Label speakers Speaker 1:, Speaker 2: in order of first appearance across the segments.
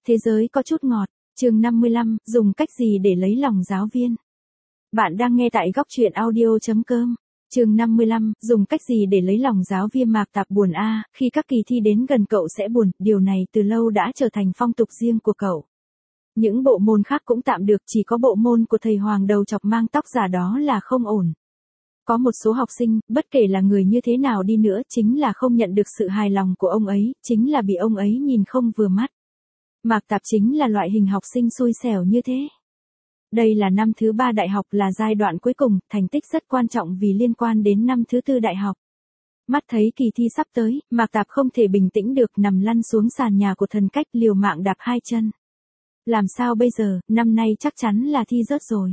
Speaker 1: Thế giới có chút ngọt, chương 55, dùng cách gì để lấy lòng giáo viên. Bạn đang nghe tại góc truyện audio.com. Chương 55, dùng cách gì để lấy lòng giáo viên. Mạc Tạp buồn khi các kỳ thi đến gần cậu sẽ buồn, điều này từ lâu đã trở thành phong tục riêng của cậu. Những bộ môn khác cũng tạm được, chỉ có bộ môn của thầy Hoàng đầu chọc mang tóc giả đó là không ổn. Có một số học sinh, bất kể là người như thế nào đi nữa, chính là không nhận được sự hài lòng của ông ấy, chính là bị ông ấy nhìn không vừa mắt. Mạc Tạp chính là loại hình học sinh xui xẻo như thế. Đây là năm thứ 3 đại học, là giai đoạn cuối cùng, thành tích rất quan trọng vì liên quan đến năm thứ 4 đại học. Mắt thấy kỳ thi sắp tới, Mạc Tạp không thể bình tĩnh được, nằm lăn xuống sàn nhà của Thần Cách, liều mạng đạp hai chân. Làm sao bây giờ, năm nay chắc chắn là thi rớt rồi.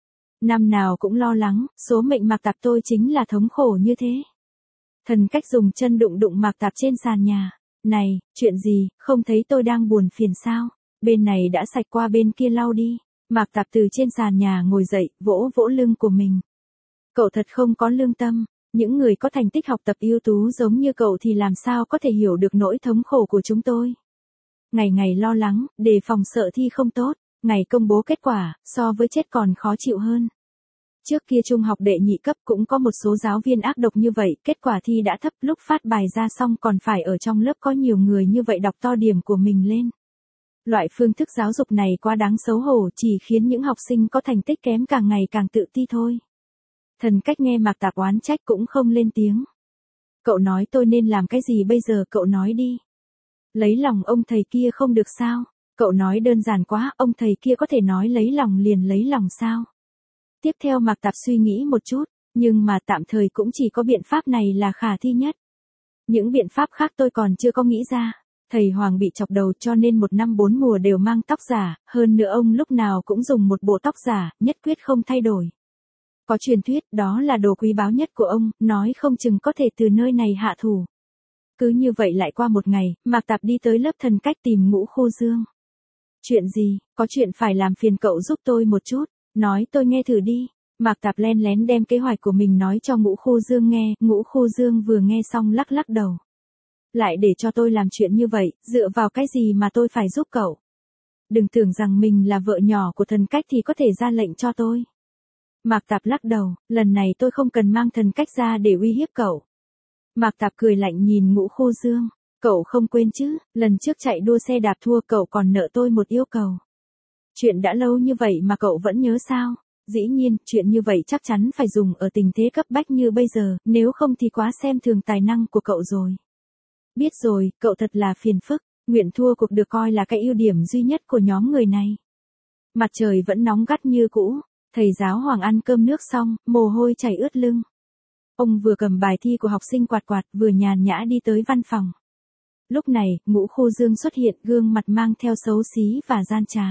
Speaker 1: Năm nào cũng lo lắng, số mệnh Mạc Tạp tôi chính là thống khổ như thế. Thần Cách dùng chân đụng đụng Mạc Tạp trên sàn nhà. Này, chuyện gì, không thấy tôi đang buồn phiền sao? Bên này đã sạch qua bên kia lau đi. Mạc Tạp từ trên sàn nhà ngồi dậy, vỗ vỗ lưng của mình. Cậu thật không có lương tâm. Những người có thành tích học tập ưu tú giống như cậu thì làm sao có thể hiểu được nỗi thống khổ của chúng tôi. Ngày ngày lo lắng, đề phòng sợ thi không tốt. Ngày công bố kết quả, so với chết còn khó chịu hơn. Trước kia trung học đệ nhị cấp cũng có một số giáo viên ác độc như vậy, kết quả thi đã thấp, lúc phát bài ra xong còn phải ở trong lớp có nhiều người như vậy đọc to điểm của mình lên. Loại phương thức giáo dục này quá đáng xấu hổ, chỉ khiến những học sinh có thành tích kém càng ngày càng tự ti thôi. Thần Cách nghe Mạc Tạp oán trách cũng không lên tiếng. Cậu nói tôi nên làm cái gì bây giờ, cậu nói đi. Lấy lòng ông thầy kia không được sao? Cậu nói đơn giản quá, ông thầy kia có thể nói lấy lòng liền lấy lòng sao? Tiếp theo Mạc Tạp suy nghĩ một chút, nhưng mà tạm thời cũng chỉ có biện pháp này là khả thi nhất. Những biện pháp khác tôi còn chưa có nghĩ ra. Thầy Hoàng bị chọc đầu cho nên 1 năm 4 mùa đều mang tóc giả, hơn nữa ông lúc nào cũng dùng một bộ tóc giả, nhất quyết không thay đổi. Có truyền thuyết đó là đồ quý báu nhất của ông, nói không chừng có thể từ nơi này hạ thủ. Cứ như vậy lại qua một ngày, Mạc Tạp đi tới lớp Thần Cách tìm Ngũ Khu Dương. Chuyện gì, có chuyện phải làm phiền cậu giúp tôi một chút, nói tôi nghe thử đi. Mạc Tạp len lén đem kế hoạch của mình nói cho Ngũ Khu Dương nghe, Ngũ Khu Dương vừa nghe xong lắc lắc đầu. Lại để cho tôi làm chuyện như vậy, dựa vào cái gì mà tôi phải giúp cậu? Đừng tưởng rằng mình là vợ nhỏ của Thần Cách thì có thể ra lệnh cho tôi. Mạc Tạp lắc đầu, lần này tôi không cần mang Thần Cách ra để uy hiếp cậu. Mạc Tạp cười lạnh nhìn Ngũ Khu Dương, cậu không quên chứ, lần trước chạy đua xe đạp thua cậu còn nợ tôi một yêu cầu. Chuyện đã lâu như vậy mà cậu vẫn nhớ sao? Dĩ nhiên, chuyện như vậy chắc chắn phải dùng ở tình thế cấp bách như bây giờ, nếu không thì quá xem thường tài năng của cậu rồi. Biết rồi, cậu thật là phiền phức, nguyện thua cuộc được coi là cái ưu điểm duy nhất của nhóm người này. Mặt trời vẫn nóng gắt như cũ, thầy giáo Hoàng ăn cơm nước xong, mồ hôi chảy ướt lưng. Ông vừa cầm bài thi của học sinh quạt quạt, vừa nhàn nhã đi tới văn phòng. Lúc này, Ngũ Khu Dương xuất hiện, gương mặt mang theo xấu xí và gian trá.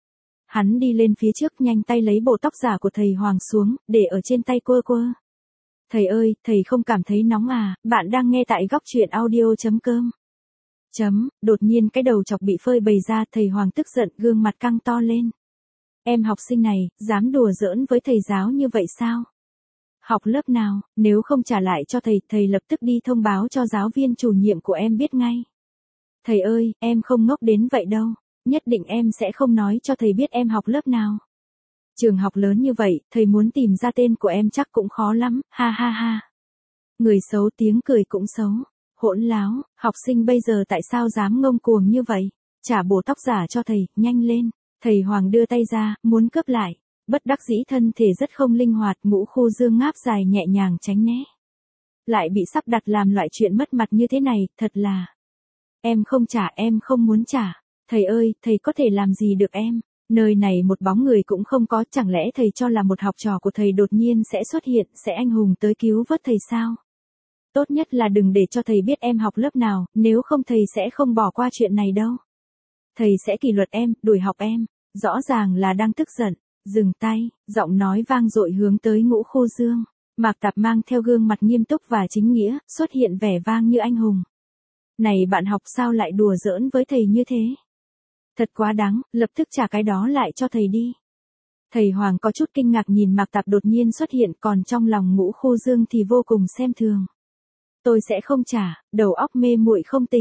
Speaker 1: Hắn đi lên phía trước, nhanh tay lấy bộ tóc giả của thầy Hoàng xuống, để ở trên tay quơ quơ. Thầy ơi, thầy không cảm thấy nóng à? Bạn đang nghe tại góc truyện audio.com. Đột nhiên cái đầu chọc bị phơi bày ra, thầy Hoàng tức giận, gương mặt căng to lên. Em học sinh này, dám đùa giỡn với thầy giáo như vậy sao? Học lớp nào, nếu không trả lại cho thầy, thầy lập tức đi thông báo cho giáo viên chủ nhiệm của em biết ngay. Thầy ơi, em không ngốc đến vậy đâu, nhất định em sẽ không nói cho thầy biết em học lớp nào. Trường học lớn như vậy, thầy muốn tìm ra tên của em chắc cũng khó lắm, ha ha ha. Người xấu tiếng cười cũng xấu, hỗn láo, học sinh bây giờ tại sao dám ngông cuồng như vậy? Trả bộ tóc giả cho thầy, nhanh lên. Thầy Hoàng đưa tay ra, muốn cướp lại. Bất đắc dĩ thân thể rất không linh hoạt, Ngũ Khu Dương ngáp dài nhẹ nhàng tránh né. Lại bị sắp đặt làm loại chuyện mất mặt như thế này, thật là. Em không trả, em không muốn trả. Thầy ơi, thầy có thể làm gì được em? Nơi này một bóng người cũng không có, chẳng lẽ thầy cho là một học trò của thầy đột nhiên sẽ xuất hiện, sẽ anh hùng tới cứu vớt thầy sao? Tốt nhất là đừng để cho thầy biết em học lớp nào, nếu không thầy sẽ không bỏ qua chuyện này đâu. Thầy sẽ kỷ luật em, đuổi học em. Rõ ràng là đang tức giận. Dừng tay, giọng nói vang dội hướng tới Ngũ Khu Dương. Mạc Tạp mang theo gương mặt nghiêm túc và chính nghĩa, xuất hiện vẻ vang như anh hùng. Này bạn học sao lại đùa giỡn với thầy như thế? Thật quá đáng, lập tức trả cái đó lại cho thầy đi. Thầy Hoàng có chút kinh ngạc nhìn Mạc Tạp đột nhiên xuất hiện, còn trong lòng Ngũ Khu Dương thì vô cùng xem thường. Tôi sẽ không trả, đầu óc mê muội không tỉnh.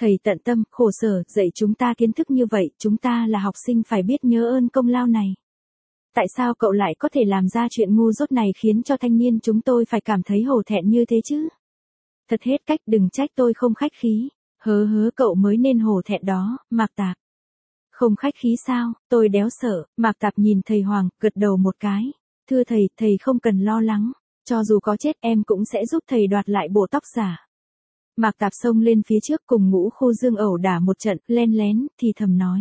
Speaker 1: Thầy tận tâm, khổ sở, dạy chúng ta kiến thức như vậy, chúng ta là học sinh phải biết nhớ ơn công lao này. Tại sao cậu lại có thể làm ra chuyện ngu dốt này khiến cho thanh niên chúng tôi phải cảm thấy hổ thẹn như thế chứ? Thật hết cách, đừng trách tôi không khách khí. Hớ cậu mới nên hổ thẹn đó, Mạc Tạp. Không khách khí sao, tôi đéo sợ. Mạc Tạp nhìn thầy Hoàng, gật đầu một cái. Thưa thầy, thầy không cần lo lắng. Cho dù có chết em cũng sẽ giúp thầy đoạt lại bộ tóc giả. Mạc Tạp xông lên phía trước cùng Ngũ Khu Dương ẩu đả một trận, len lén, thì thầm nói.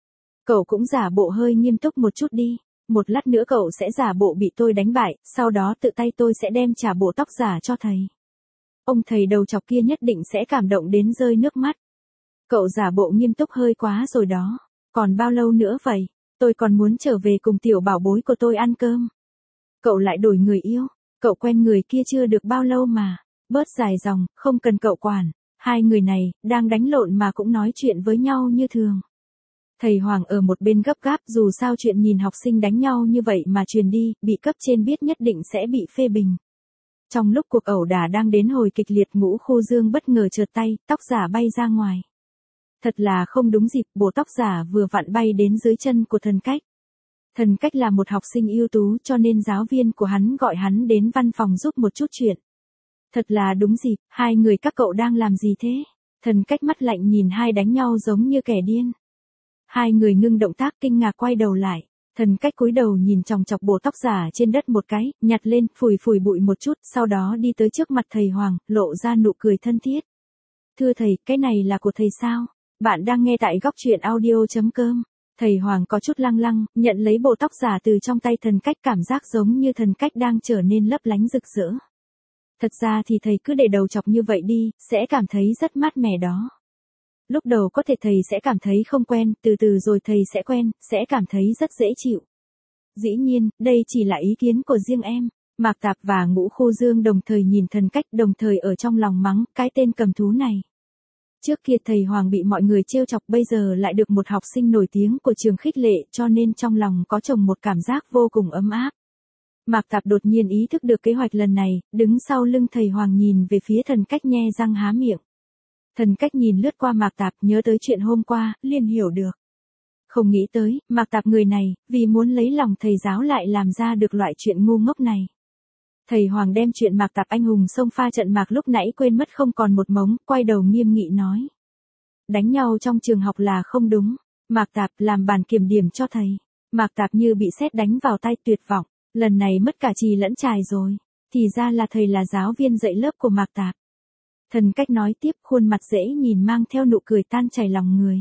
Speaker 1: Cậu cũng giả bộ hơi nghiêm túc một chút đi. Một lát nữa cậu sẽ giả bộ bị tôi đánh bại, sau đó tự tay tôi sẽ đem trả bộ tóc giả cho thầy. Ông thầy đầu chọc kia nhất định sẽ cảm động đến rơi nước mắt. Cậu giả bộ nghiêm túc hơi quá rồi đó. Còn bao lâu nữa vậy? Tôi còn muốn trở về cùng tiểu bảo bối của tôi ăn cơm. Cậu lại đổi người yêu. Cậu quen người kia chưa được bao lâu mà. Bớt dài dòng, không cần cậu quản. Hai người này, đang đánh lộn mà cũng nói chuyện với nhau như thường. Thầy Hoàng ở một bên gấp gáp, dù sao chuyện nhìn học sinh đánh nhau như vậy mà truyền đi, bị cấp trên biết nhất định sẽ bị phê bình. Trong lúc cuộc ẩu đả đang đến hồi kịch liệt, Ngũ Khu Dương bất ngờ trượt tay, tóc giả bay ra ngoài. Thật là không đúng dịp, bộ tóc giả vừa vặn bay đến dưới chân của Thần Cách. Thần Cách là một học sinh ưu tú cho nên giáo viên của hắn gọi hắn đến văn phòng giúp một chút chuyện. Thật là đúng dịp, hai người các cậu đang làm gì thế? Thần Cách mắt lạnh nhìn hai đánh nhau giống như kẻ điên. Hai người ngưng động tác kinh ngạc quay đầu lại. Thần Cách cúi đầu nhìn chòng chọc bộ tóc giả trên đất một cái, nhặt lên, phủi bụi một chút, sau đó đi tới trước mặt thầy Hoàng, lộ ra nụ cười thân thiết. Thưa thầy, cái này là của thầy sao? Bạn đang nghe tại góc truyện audio.com. Thầy Hoàng có chút lăng lăng, nhận lấy bộ tóc giả từ trong tay Thần Cách, cảm giác giống như Thần Cách đang trở nên lấp lánh rực rỡ. Thật ra thì thầy cứ để đầu chọc như vậy đi, sẽ cảm thấy rất mát mẻ đó. Lúc đầu có thể thầy sẽ cảm thấy không quen, từ từ rồi thầy sẽ quen, sẽ cảm thấy rất dễ chịu. Dĩ nhiên, đây chỉ là ý kiến của riêng em. Mạc Tạp và Ngũ Khu Dương đồng thời nhìn Thần Cách, đồng thời ở trong lòng mắng, cái tên cầm thú này. Trước kia thầy Hoàng bị mọi người trêu chọc, bây giờ lại được một học sinh nổi tiếng của trường khích lệ, cho nên trong lòng có chồng một cảm giác vô cùng ấm áp. Mạc Tạp đột nhiên ý thức được kế hoạch lần này, đứng sau lưng thầy Hoàng nhìn về phía Thần Cách nhe răng há miệng. Thần Cách nhìn lướt qua Mạc Tạp, nhớ tới chuyện hôm qua, liền hiểu được. Không nghĩ tới, Mạc Tạp người này, vì muốn lấy lòng thầy giáo lại làm ra được loại chuyện ngu ngốc này. Thầy Hoàng đem chuyện Mạc Tạp anh hùng xông pha trận mạc lúc nãy quên mất không còn một mống, quay đầu nghiêm nghị nói. Đánh nhau trong trường học là không đúng. Mạc Tạp làm bản kiểm điểm cho thầy. Mạc Tạp như bị sét đánh vào tay, tuyệt vọng. Lần này mất cả chì lẫn chài rồi. Thì ra là thầy là giáo viên dạy lớp của Mạc Tạp. Thần Cách nói tiếp, khuôn mặt dễ nhìn mang theo nụ cười tan chảy lòng người.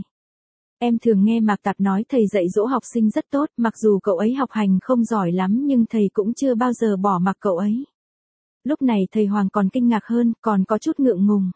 Speaker 1: Em thường nghe Mạc Tạp nói thầy dạy dỗ học sinh rất tốt, mặc dù cậu ấy học hành không giỏi lắm nhưng thầy cũng chưa bao giờ bỏ mặc cậu ấy. Lúc này thầy Hoàng còn kinh ngạc hơn, còn có chút ngượng ngùng.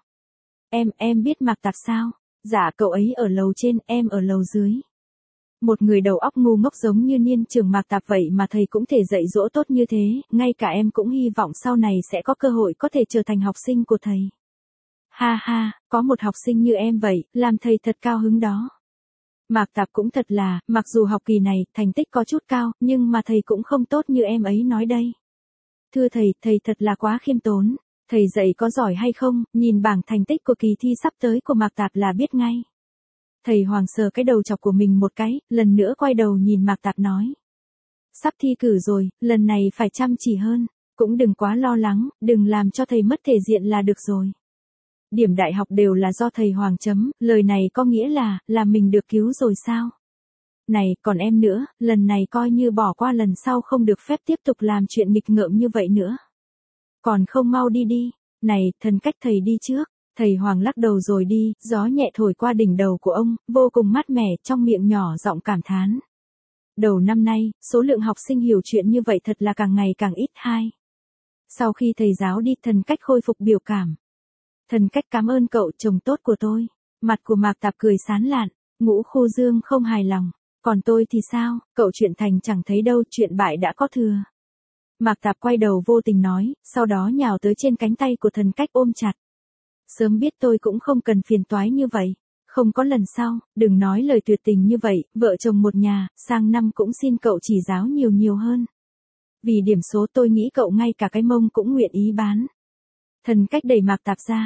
Speaker 1: Em biết Mạc Tạp sao? Dạ cậu ấy ở lầu trên, em ở lầu dưới. Một người đầu óc ngu ngốc giống như niên trưởng Mạc Tạp vậy mà thầy cũng thể dạy dỗ tốt như thế, ngay cả em cũng hy vọng sau này sẽ có cơ hội có thể trở thành học sinh của thầy. Ha ha, có một học sinh như em vậy, làm thầy thật cao hứng đó. Mạc Tạp cũng thật là, mặc dù học kỳ này, thành tích có chút cao, nhưng mà thầy cũng không tốt như em ấy nói đây. Thưa thầy thật là quá khiêm tốn. Thầy dạy có giỏi hay không, nhìn bảng thành tích của kỳ thi sắp tới của Mạc Tạp là biết ngay. Thầy Hoàng sờ cái đầu chọc của mình một cái, lần nữa quay đầu nhìn Mạc Tạp nói. Sắp thi cử rồi, lần này phải chăm chỉ hơn, cũng đừng quá lo lắng, đừng làm cho thầy mất thể diện là được rồi. Điểm đại học đều là do thầy Hoàng chấm, lời này có nghĩa là mình được cứu rồi sao? Này, còn em nữa, lần này coi như bỏ qua, lần sau không được phép tiếp tục làm chuyện nghịch ngợm như vậy nữa. Còn không mau đi đi, này, Thần Cách thầy đi trước. Thầy Hoàng lắc đầu rồi đi, gió nhẹ thổi qua đỉnh đầu của ông, vô cùng mát mẻ, trong miệng nhỏ giọng cảm thán. Đầu năm nay, số lượng học sinh hiểu chuyện như vậy thật là càng ngày càng ít hai. Sau khi thầy giáo đi, Thần Cách khôi phục biểu cảm. Thần Cách cảm ơn cậu, chồng tốt của tôi. Mặt của Mạc Tạp cười sán lạn. Ngũ Khu Dương không hài lòng. Còn tôi thì sao, cậu chuyện thành chẳng thấy đâu, chuyện bại đã có thừa. Mạc Tạp quay đầu vô tình nói, sau đó nhào tới trên cánh tay của Thần Cách ôm chặt. Sớm biết tôi cũng không cần phiền toái như vậy. Không có lần sau, đừng nói lời tuyệt tình như vậy, vợ chồng một nhà, sang năm cũng xin cậu chỉ giáo nhiều hơn. Vì điểm số tôi nghĩ cậu ngay cả cái mông cũng nguyện ý bán. Thần Cách đẩy Mạc Tạp ra.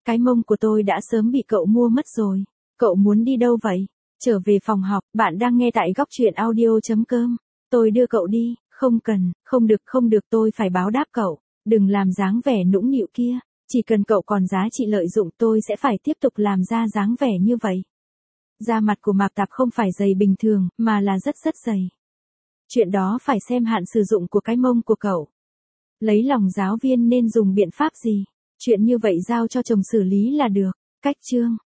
Speaker 1: Cái mông của tôi đã sớm bị cậu mua mất rồi. Cậu muốn đi đâu vậy? Trở về phòng học, bạn đang nghe tại góc truyện audio.com. Tôi đưa cậu đi, không cần, không được tôi phải báo đáp cậu. Đừng làm dáng vẻ nũng nịu kia. Chỉ cần cậu còn giá trị lợi dụng tôi sẽ phải tiếp tục làm ra dáng vẻ như vậy. Da mặt của Mạc Tạp không phải dày bình thường, mà là rất dày. Chuyện đó phải xem hạn sử dụng của cái mông của cậu. Lấy lòng giáo viên nên dùng biện pháp gì? Chuyện như vậy giao cho chồng xử lý là được. Cách chương